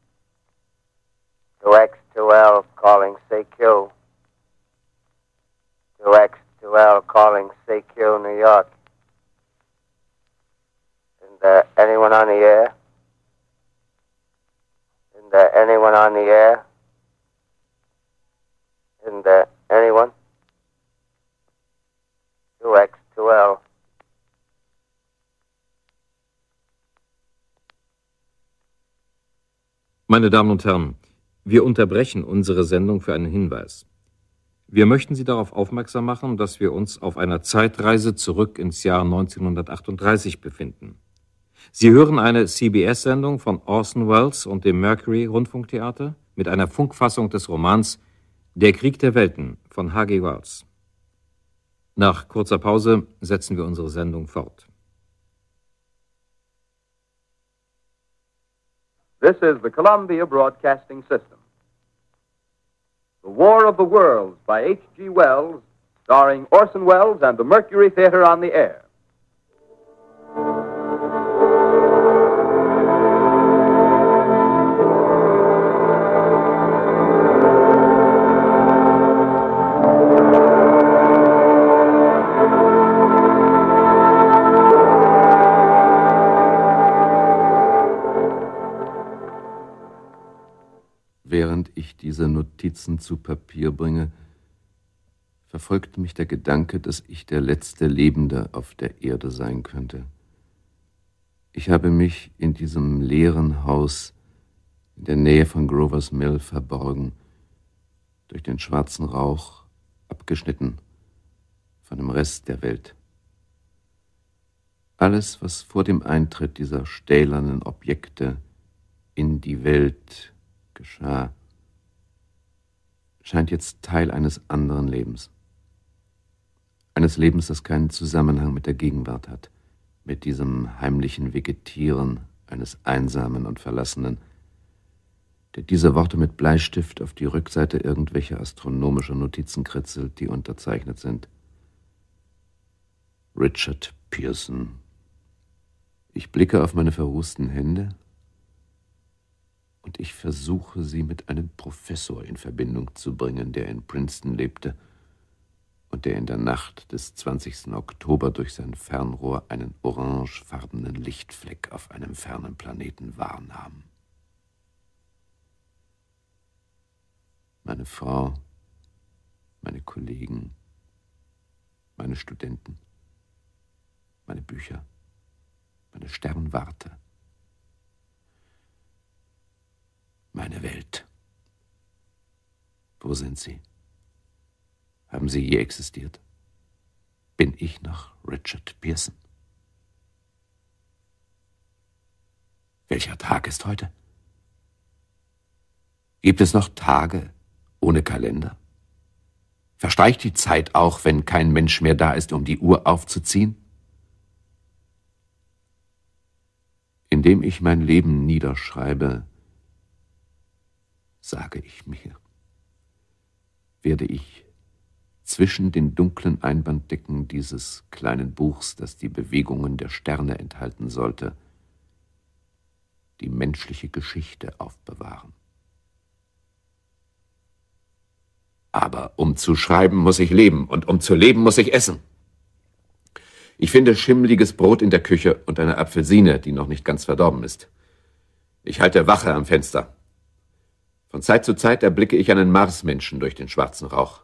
2X2L calling CQ. 2X2L calling CQ, New York. Isn't there anyone on the air? Isn't there anyone on the air? Isn't there anyone? 2X2L.
Meine Damen und Herren, wir unterbrechen unsere Sendung für einen Hinweis. Wir möchten Sie darauf aufmerksam machen, dass wir uns auf einer Zeitreise zurück ins Jahr 1938 befinden. Sie hören eine CBS-Sendung von Orson Welles und dem Mercury-Rundfunktheater mit einer Funkfassung des Romans Der Krieg der Welten von H.G. Wells. Nach kurzer Pause setzen wir unsere Sendung fort.
This is the Columbia Broadcasting System. The War of the Worlds by H.G. Wells, starring Orson Welles and the Mercury Theater on the air.
Während ich diese Notizen zu Papier bringe, verfolgt mich der Gedanke, dass ich der letzte Lebende auf der Erde sein könnte. Ich habe mich in diesem leeren Haus in der Nähe von Grover's Mill verborgen, durch den schwarzen Rauch abgeschnitten von dem Rest der Welt. Alles, was vor dem Eintritt dieser stählernen Objekte in die Welt geschah, scheint jetzt Teil eines anderen Lebens. Eines Lebens, das keinen Zusammenhang mit der Gegenwart hat, mit diesem heimlichen Vegetieren eines Einsamen und Verlassenen, der diese Worte mit Bleistift auf die Rückseite irgendwelcher astronomischer Notizen kritzelt, die unterzeichnet sind. Richard Pearson. Ich blicke auf meine verrußten Hände und ich versuche, sie mit einem Professor in Verbindung zu bringen, der in Princeton lebte und der in der Nacht des 20. Oktober durch sein Fernrohr einen orangefarbenen Lichtfleck auf einem fernen Planeten wahrnahm. Meine Frau, meine Kollegen, meine Studenten, meine Bücher, meine Sternwarte, meine Welt. Wo sind sie? Haben sie je existiert? Bin ich noch Richard Pearson? Welcher Tag ist heute? Gibt es noch Tage ohne Kalender? Verstreicht die Zeit auch, wenn kein Mensch mehr da ist, um die Uhr aufzuziehen? Indem ich mein Leben niederschreibe, sage ich mir, werde ich zwischen den dunklen Einbanddecken dieses kleinen Buchs, das die Bewegungen der Sterne enthalten sollte, die menschliche Geschichte aufbewahren. Aber um zu schreiben, muss ich leben, und um zu leben, muss ich essen. Ich finde schimmeliges Brot in der Küche und eine Apfelsine, die noch nicht ganz verdorben ist. Ich halte Wache am Fenster. Von Zeit zu Zeit erblicke ich einen Marsmenschen durch den schwarzen Rauch.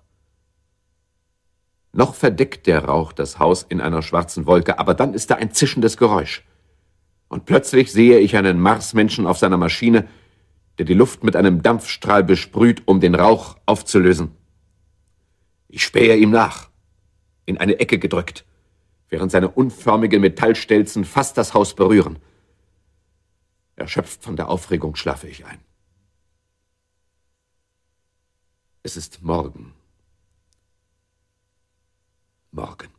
Noch verdeckt der Rauch das Haus in einer schwarzen Wolke, aber dann ist da ein zischendes Geräusch. Und plötzlich sehe ich einen Marsmenschen auf seiner Maschine, der die Luft mit einem Dampfstrahl besprüht, um den Rauch aufzulösen. Ich spähe ihm nach, in eine Ecke gedrückt, während seine unförmigen Metallstelzen fast das Haus berühren. Erschöpft von der Aufregung schlafe ich ein. Es ist morgen. Morgen.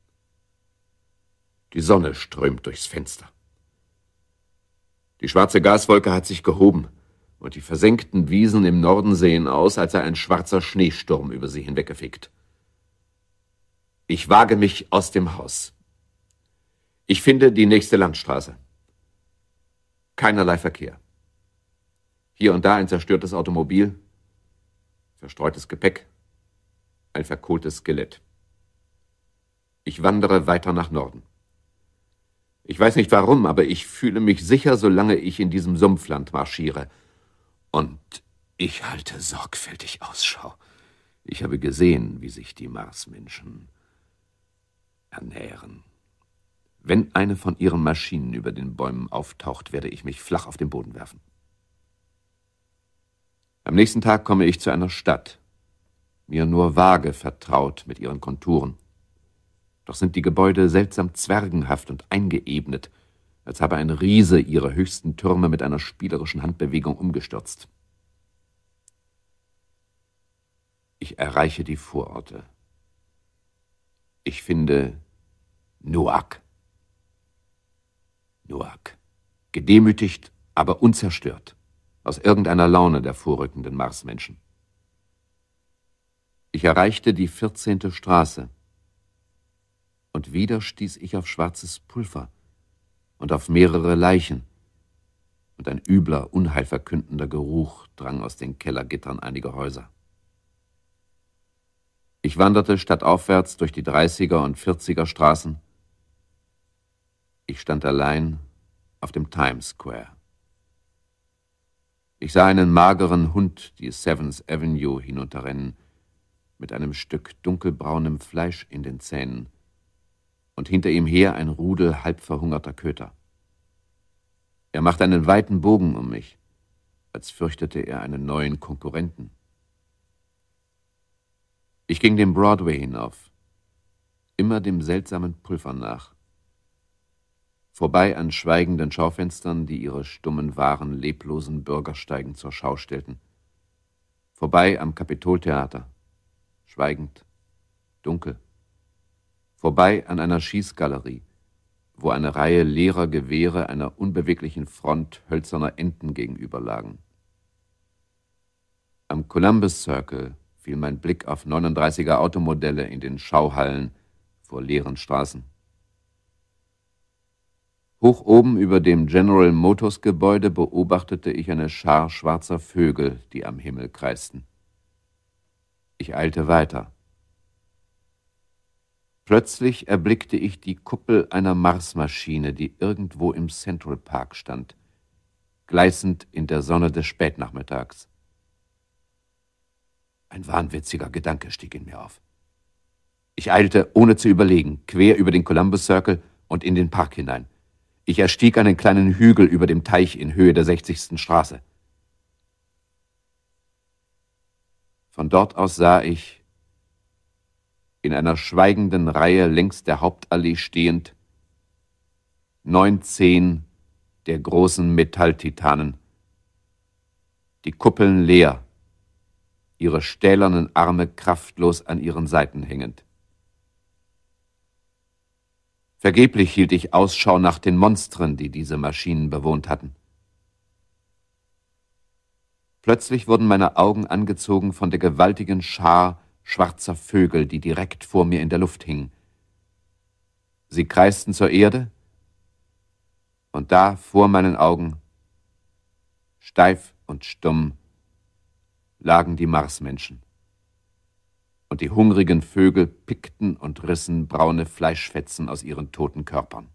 Die Sonne strömt durchs Fenster. Die schwarze Gaswolke hat sich gehoben und die versenkten Wiesen im Norden sehen aus, als sei ein schwarzer Schneesturm über sie hinweggefegt. Ich wage mich aus dem Haus. Ich finde die nächste Landstraße. Keinerlei Verkehr. Hier und da ein zerstörtes Automobil, verstreutes Gepäck, ein verkohltes Skelett. Ich wandere weiter nach Norden. Ich weiß nicht warum, aber ich fühle mich sicher, solange ich in diesem Sumpfland marschiere. Und ich halte sorgfältig Ausschau. Ich habe gesehen, wie sich die Marsmenschen ernähren. Wenn eine von ihren Maschinen über den Bäumen auftaucht, werde ich mich flach auf den Boden werfen. Am nächsten Tag komme ich zu einer Stadt, mir nur vage vertraut mit ihren Konturen. Doch sind die Gebäude seltsam zwergenhaft und eingeebnet, als habe ein Riese ihre höchsten Türme mit einer spielerischen Handbewegung umgestürzt. Ich erreiche die Vororte. Ich finde Newark. Newark. Gedemütigt, aber unzerstört. Aus irgendeiner Laune der vorrückenden Marsmenschen. Ich erreichte die 14. Straße. Und wieder stieß ich auf schwarzes Pulver und auf mehrere Leichen. Und ein übler, unheilverkündender Geruch drang aus den Kellergittern einiger Häuser. Ich wanderte stadtaufwärts durch die 30er und 40er Straßen. Ich stand allein auf dem Times Square. Ich sah einen mageren Hund die 7th Avenue hinunterrennen, mit einem Stück dunkelbraunem Fleisch in den Zähnen, und hinter ihm her ein Rudel halbverhungerter Köter. Er machte einen weiten Bogen um mich, als fürchtete er einen neuen Konkurrenten. Ich ging den Broadway hinauf, immer dem seltsamen Pulver nach. Vorbei an schweigenden Schaufenstern, die ihre stummen, wahren, leblosen Bürgersteigen zur Schau stellten. Vorbei am Kapitoltheater, schweigend, dunkel. Vorbei an einer Schießgalerie, wo eine Reihe leerer Gewehre einer unbeweglichen Front hölzerner Enten gegenüberlagen. Am Columbus Circle fiel mein Blick auf 39er Automodelle in den Schauhallen vor leeren Straßen. Hoch oben über dem General Motors Gebäude beobachtete ich eine Schar schwarzer Vögel, die am Himmel kreisten. Ich eilte weiter. Plötzlich erblickte ich die Kuppel einer Marsmaschine, die irgendwo im Central Park stand, gleißend in der Sonne des Spätnachmittags. Ein wahnwitziger Gedanke stieg in mir auf. Ich eilte, ohne zu überlegen, quer über den Columbus Circle und in den Park hinein. Ich erstieg einen kleinen Hügel über dem Teich in Höhe der 60. Straße. Von dort aus sah ich, in einer schweigenden Reihe längs der Hauptallee stehend, 9/10 der großen Metalltitanen, die Kuppeln leer, ihre stählernen Arme kraftlos an ihren Seiten hängend. Vergeblich hielt ich Ausschau nach den Monstern, die diese Maschinen bewohnt hatten. Plötzlich wurden meine Augen angezogen von der gewaltigen Schar schwarzer Vögel, die direkt vor mir in der Luft hingen. Sie kreisten zur Erde, und da vor meinen Augen, steif und stumm, lagen die Marsmenschen. Und die hungrigen Vögel pickten und rissen braune Fleischfetzen aus ihren toten Körpern.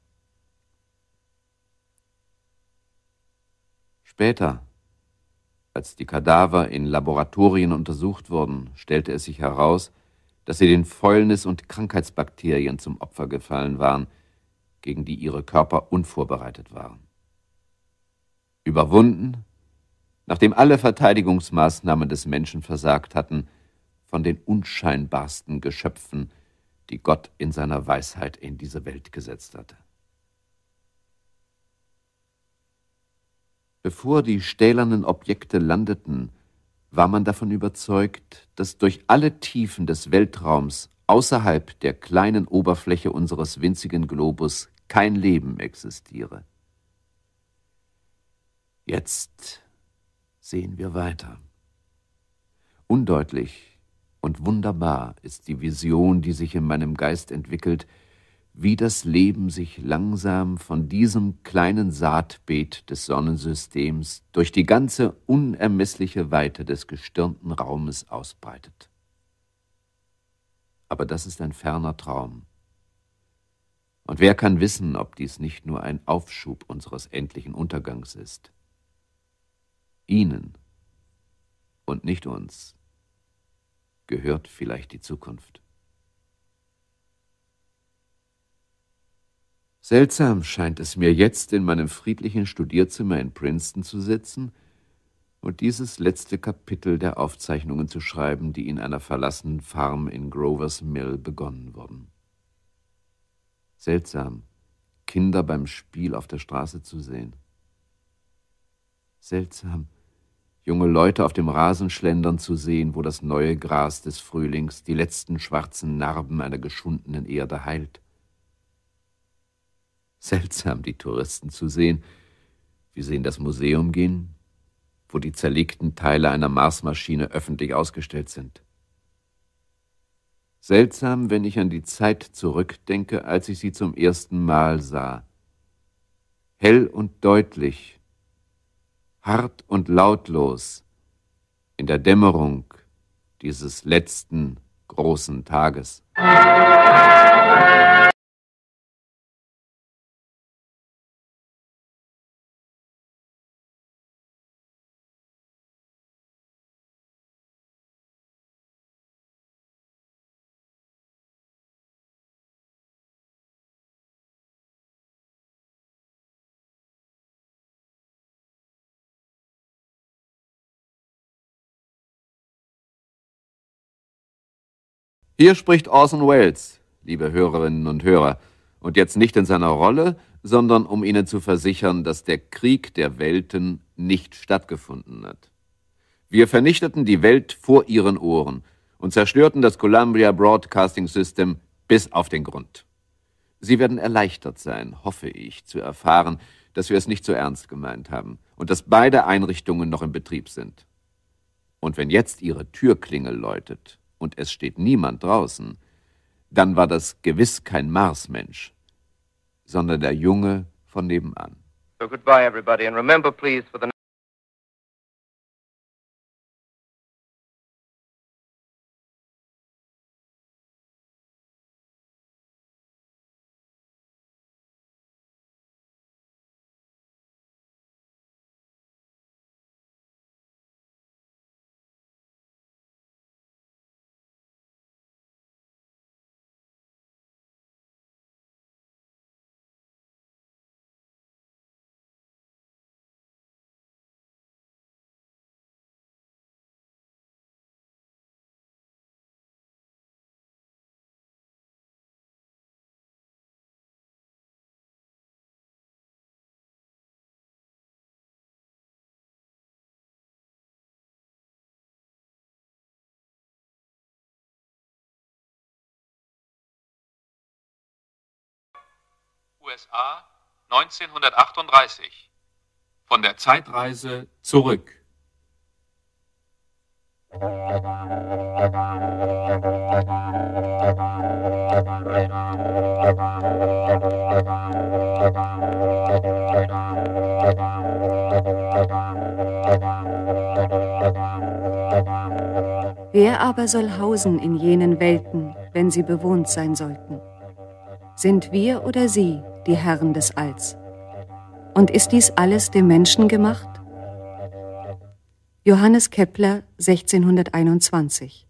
Später, als die Kadaver in Laboratorien untersucht wurden, stellte es sich heraus, dass sie den Fäulnis- und Krankheitsbakterien zum Opfer gefallen waren, gegen die ihre Körper unvorbereitet waren. Überwunden, nachdem alle Verteidigungsmaßnahmen des Menschen versagt hatten, von den unscheinbarsten Geschöpfen, die Gott in seiner Weisheit in diese Welt gesetzt hatte. Bevor die stählernen Objekte landeten, war man davon überzeugt, dass durch alle Tiefen des Weltraums außerhalb der kleinen Oberfläche unseres winzigen Globus kein Leben existiere. Jetzt sehen wir weiter. Undeutlich und wunderbar ist die Vision, die sich in meinem Geist entwickelt, wie das Leben sich langsam von diesem kleinen Saatbeet des Sonnensystems durch die ganze unermessliche Weite des gestirnten Raumes ausbreitet. Aber das ist ein ferner Traum. Und wer kann wissen, ob dies nicht nur ein Aufschub unseres endlichen Untergangs ist? Ihnen und nicht uns gehört vielleicht die Zukunft. Seltsam scheint es mir jetzt, in meinem friedlichen Studierzimmer in Princeton zu sitzen und dieses letzte Kapitel der Aufzeichnungen zu schreiben, die in einer verlassenen Farm in Grovers Mill begonnen wurden. Seltsam, Kinder beim Spiel auf der Straße zu sehen. Seltsam, junge Leute auf dem Rasen schlendern zu sehen, wo das neue Gras des Frühlings die letzten schwarzen Narben einer geschundenen Erde heilt. Seltsam, die Touristen zu sehen, wie sie in das Museum gehen, wo die zerlegten Teile einer Marsmaschine öffentlich ausgestellt sind. Seltsam, wenn ich an die Zeit zurückdenke, als ich sie zum ersten Mal sah. Hell und deutlich, hart und lautlos, in der Dämmerung dieses letzten großen Tages. Hier spricht Orson Welles, liebe Hörerinnen und Hörer, und jetzt nicht in seiner Rolle, sondern um Ihnen zu versichern, dass der Krieg der Welten nicht stattgefunden hat. Wir vernichteten die Welt vor Ihren Ohren und zerstörten das Columbia Broadcasting System bis auf den Grund. Sie werden erleichtert sein, hoffe ich, zu erfahren, dass wir es nicht so ernst gemeint haben und dass beide Einrichtungen noch in Betrieb sind. Und wenn jetzt Ihre Türklingel läutet und es steht niemand draußen, dann war das gewiss kein Marsmensch, sondern der Junge von nebenan.
So goodbye, everybody, and remember, please, for the
USA 1938. Von der Zeitreise zurück.
Wer aber soll hausen in jenen Welten, wenn sie bewohnt sein sollten? Sind wir oder sie die Herren des Alls? Und ist dies alles dem Menschen gemacht? Johannes Kepler, 1621.